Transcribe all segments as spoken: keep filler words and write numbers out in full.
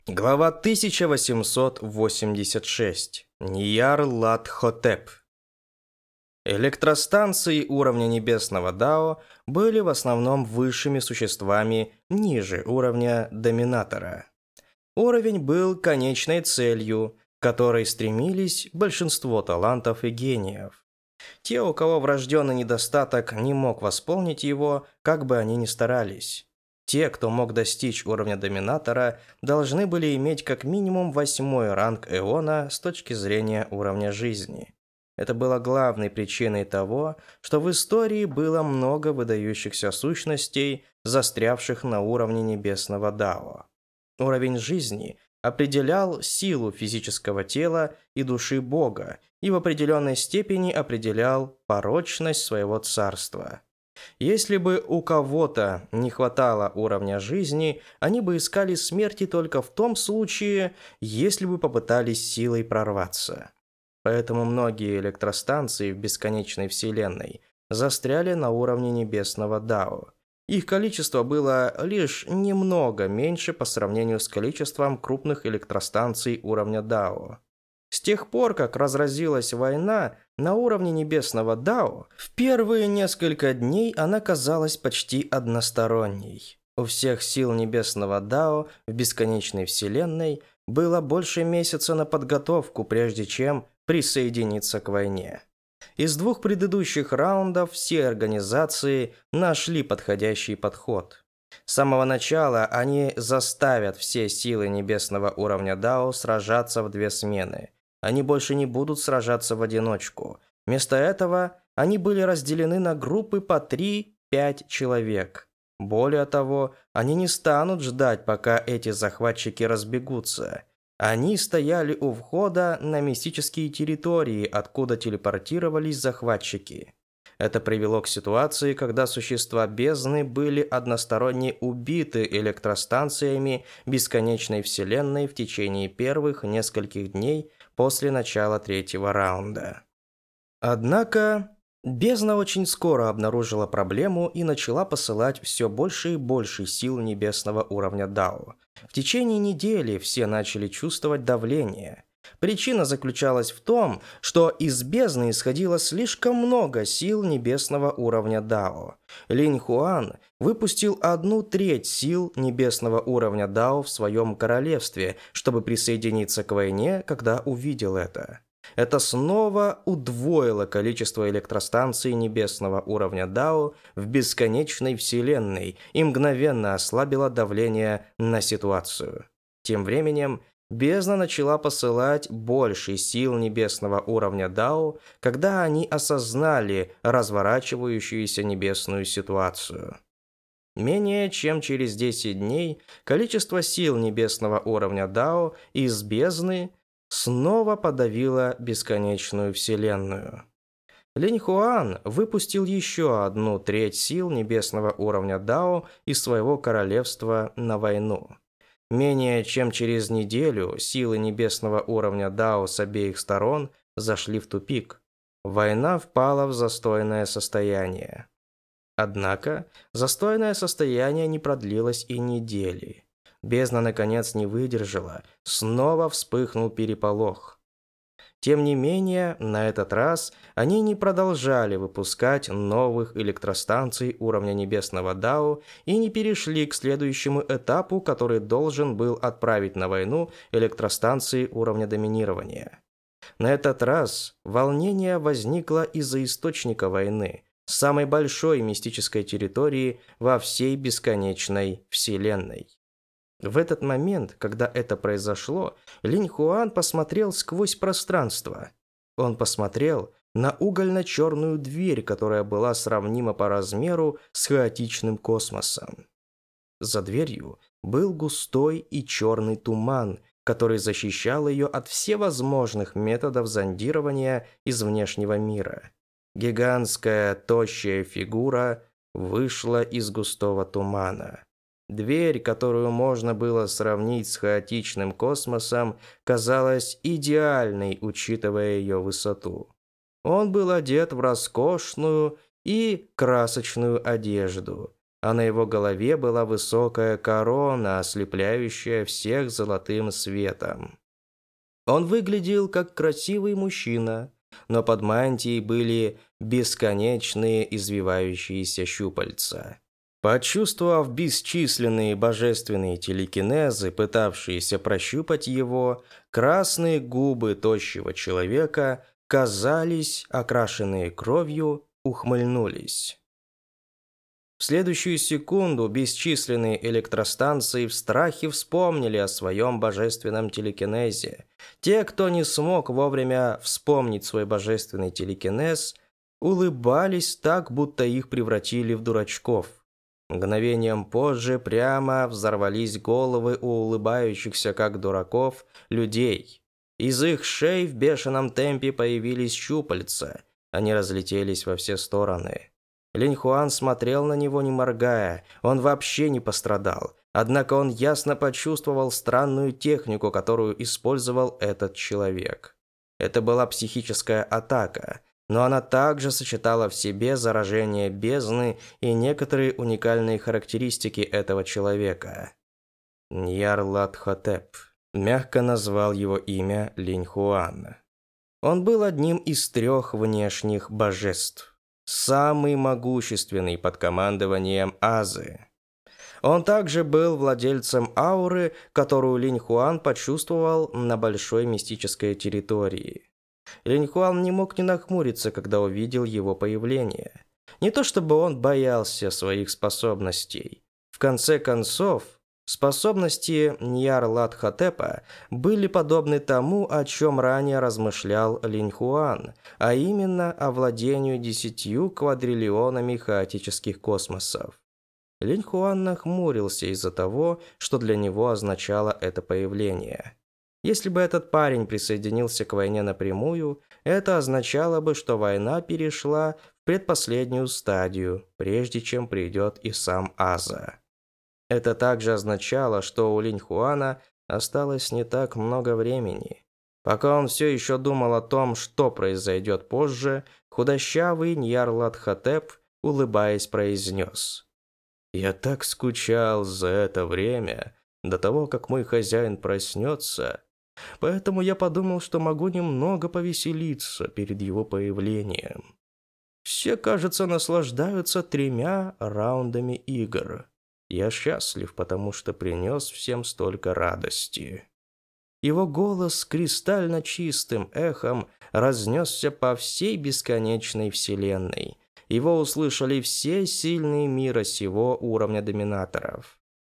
Глава тысяча восемьсот восемьдесят шесть. Ньяр-Лат-Хотеп. Электростанции уровня небесного Дао были в основном высшими существами ниже уровня Доминатора. Уровень был конечной целью, к которой стремились большинство талантов и гениев. Те, у кого врожденный недостаток не мог восполнить его, как бы они ни старались. Те, кто мог достичь уровня Доминатора, должны были иметь как минимум восьмой ранг Эона с точки зрения уровня жизни. Это было главной причиной того, что в истории было много выдающихся сущностей, застрявших на уровне небесного Дао. Уровень жизни определял силу физического тела и души Бога и в определенной степени определял порочность своего царства. Если бы у кого-то не хватало уровня жизни, они бы искали смерти только в том случае, если бы попытались силой прорваться. Поэтому многие электростанции в бесконечной вселенной застряли на уровне небесного Дао. Их количество было лишь немного меньше по сравнению с количеством крупных электростанций уровня Дао. С тех пор, как разразилась война на уровне небесного Дао, в первые несколько дней она казалась почти односторонней. У всех сил небесного Дао в бесконечной вселенной было больше месяца на подготовку, прежде чем присоединиться к войне. Из двух предыдущих раундов все организации нашли подходящий подход. С самого начала они заставят все силы небесного уровня Дао сражаться в две смены. Они больше не будут сражаться в одиночку. Вместо этого они были разделены на группы по три-пять человек. Более того, они не станут ждать, пока эти захватчики разбегутся. Они стояли у входа на мистические территории, откуда телепортировались захватчики. Это привело к ситуации, когда существа бездны были односторонне убиты электростанциями бесконечной вселенной в течение первых нескольких дней после начала третьего раунда. Однако, бездна очень скоро обнаружила проблему и начала посылать все больше и больше сил небесного уровня Дао. В течение недели все начали чувствовать давление. Причина заключалась в том, что из бездны исходило слишком много сил небесного уровня Дао. Линь Хуан выпустил одну треть сил небесного уровня Дао в своем королевстве, чтобы присоединиться к войне, когда увидел это. Это снова удвоило количество электростанций небесного уровня Дао в бесконечной вселенной и мгновенно ослабило давление на ситуацию. Тем временем, бездна начала посылать больше сил небесного уровня Дао, когда они осознали разворачивающуюся небесную ситуацию. Менее чем через десять дней количество сил небесного уровня Дао из бездны снова подавило бесконечную вселенную. Линь Хуан выпустил еще одну треть сил небесного уровня Дао из своего королевства на войну. Менее чем через неделю силы небесного уровня Дао с обеих сторон зашли в тупик. Война впала в застойное состояние. Однако застойное состояние не продлилось и недели. Бездна наконец не выдержала, снова вспыхнул переполох. Тем не менее, на этот раз они не продолжали выпускать новых электростанций уровня небесного Дао и не перешли к следующему этапу, который должен был отправить на войну электростанции уровня доминирования. На этот раз волнение возникло из-за источника войны, самой большой мистической территории во всей бесконечной вселенной. В этот момент, когда это произошло, Линь Хуан посмотрел сквозь пространство. Он посмотрел на угольно-черную дверь, которая была сравнима по размеру с хаотичным космосом. За дверью был густой и черный туман, который защищал ее от всевозможных методов зондирования из внешнего мира. Гигантская тощая фигура вышла из густого тумана. Дверь, которую можно было сравнить с хаотичным космосом, казалась идеальной, учитывая ее высоту. Он был одет в роскошную и красочную одежду. а на его голове была высокая корона, ослепляющая всех золотым светом. Он выглядел как красивый мужчина, но под мантией были бесконечные извивающиеся щупальца. Почувствовав бесчисленные божественные телекинезы, пытавшиеся прощупать его, красные губы тощего человека, казались, окрашенные кровью, ухмыльнулись. В следующую секунду бесчисленные электростанции в страхе вспомнили о своем божественном телекинезе. Те, кто не смог вовремя вспомнить свой божественный телекинез, улыбались так, будто их превратили в дурачков. Мгновением позже прямо взорвались головы у улыбающихся, как дураков, людей. Из их шей в бешеном темпе появились щупальца. Они разлетелись во все стороны. Линь Хуан смотрел на него, не моргая. Он вообще не пострадал. Однако он ясно почувствовал странную технику, которую использовал этот человек. Это была психическая атака, но она также сочетала в себе заражение бездны и некоторые уникальные характеристики этого человека. Ньяр-Лат-Хотеп мягко назвал его имя Линь Хуан. Он был одним из трех внешних божеств. Самый могущественный под командованием Азы. Он также был владельцем ауры, которую Линь Хуан почувствовал на большой мистической территории. Линь Хуан не мог не нахмуриться, когда увидел его появление. Не то чтобы он боялся своих способностей. В конце концов, способности Ньяр-Лат-Хотепа были подобны тому, о чем ранее размышлял Линь Хуан, а именно о владении десятью квадриллионами хаотических космосов. Линь Хуан нахмурился из-за того, что для него означало это появление. Если бы этот парень присоединился к войне напрямую, это означало бы, что война перешла в предпоследнюю стадию, прежде чем придет и сам Аза. Это также означало, что у Линь Хуана осталось не так много времени. Пока он все еще думал о том, что произойдет позже, худощавый Ньяр-Лат-Хотеп, улыбаясь, произнес: «Я так скучал за это время, до того, как мой хозяин проснется, поэтому я подумал, что могу немного повеселиться перед его появлением. Все, кажется, наслаждаются тремя раундами игр. Я счастлив, потому что принес всем столько радости». Его голос кристально чистым эхом разнесся по всей бесконечной вселенной. Его услышали все сильные мира сего уровня доминаторов.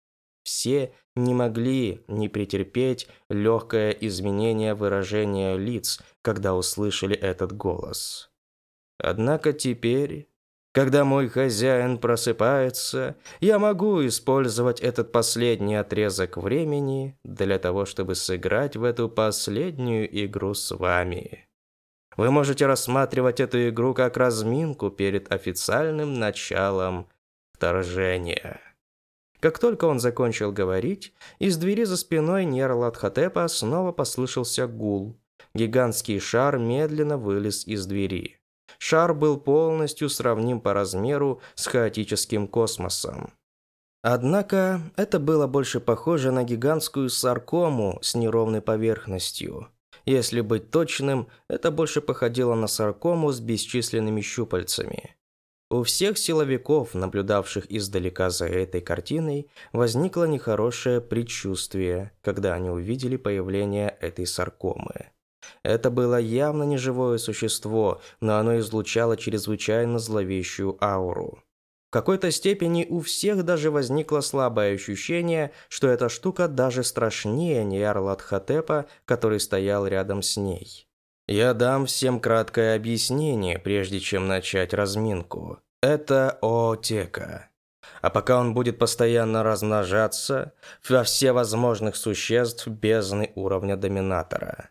Все не могли не претерпеть легкое изменение выражения лиц, когда услышали этот голос. Однако теперь, когда мой хозяин просыпается, я могу использовать этот последний отрезок времени для того, чтобы сыграть в эту последнюю игру с вами. Вы можете рассматривать эту игру как разминку перед официальным началом вторжения. Как только он закончил говорить, из двери за спиной Ньяр-Лат-Хотепа снова послышался гул. Гигантский шар медленно вылез из двери. Шар был полностью сравним по размеру с хаотическим космосом. Однако это было больше похоже на гигантскую саркому с неровной поверхностью. Если быть точным, это больше походило на саркому с бесчисленными щупальцами. У всех силовиков, наблюдавших издалека за этой картиной, возникло нехорошее предчувствие, когда они увидели появление этой саркомы. Это было явно не живое существо, но оно излучало чрезвычайно зловещую ауру. В какой-то степени у всех даже возникло слабое ощущение, что эта штука даже страшнее Ньяр-Лат-Хотепа, который стоял рядом с ней. Я дам всем краткое объяснение, прежде чем начать разминку. Это Оотека. А пока он будет постоянно размножаться во все возможных существ бездны уровня доминатора.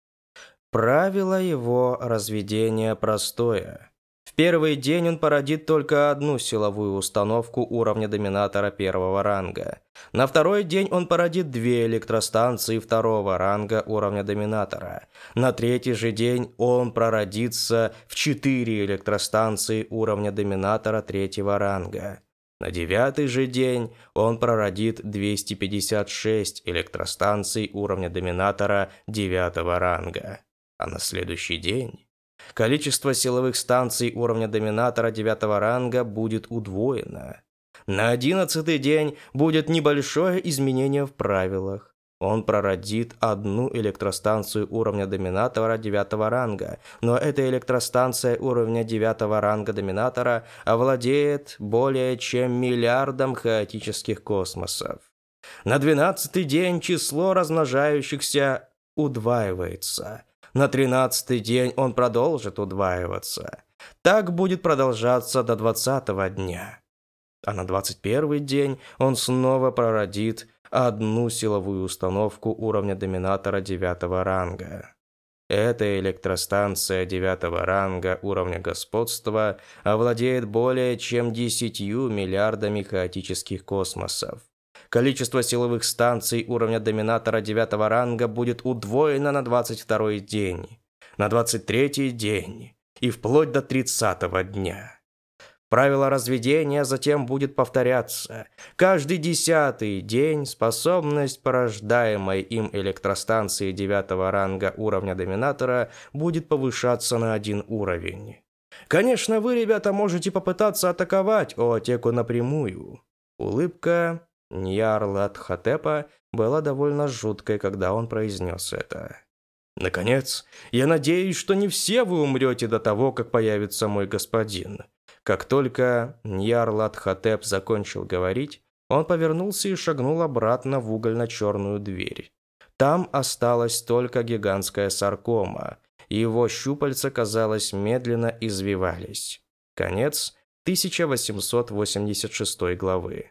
Правило его разведения простое. В первый день он породит только одну силовую установку уровня доминатора первого ранга. На второй день он породит две электростанции второго ранга уровня доминатора. На третий же день он прородится в четыре электростанции уровня доминатора третьего ранга. На девятый же день он прородит двести пятьдесят шесть электростанций уровня доминатора девятого ранга. А на следующий день количество силовых станций уровня доминатора девятого ранга будет удвоено. На одиннадцатый день будет небольшое изменение в правилах. Он прородит одну электростанцию уровня доминатора девятого ранга, но эта электростанция уровня девятого ранга доминатора овладеет более чем миллиардом хаотических космосов. На двенадцатый день число размножающихся удваивается. На тринадцатый день он продолжит удваиваться. Так будет продолжаться до двадцатого дня. А на двадцать первый день он снова прородит одну силовую установку уровня доминатора девятого ранга. Эта электростанция девятого ранга уровня господства овладеет более чем десятью миллиардами хаотических космосов. Количество силовых станций уровня доминатора девятого ранга будет удвоено на двадцать второй день, на двадцать третий день и вплоть до тридцатого дня. Правило разведения затем будет повторяться. Каждый десятый день способность порождаемой им электростанции девятого ранга уровня доминатора будет повышаться на один уровень. Конечно, вы, ребята, можете попытаться атаковать Оотеку напрямую. Улыбка Ньярлатхотепа была довольно жуткой, когда он произнес это. Наконец, я надеюсь, что не все вы умрете до того, как появится мой господин. Как только Ньярлатхотеп закончил говорить, он повернулся и шагнул обратно в угольно-черную дверь. Там осталась только гигантская саркома, и его щупальца, казалось, медленно извивались. Конец тысяча восемьсот восемьдесят шестой главы.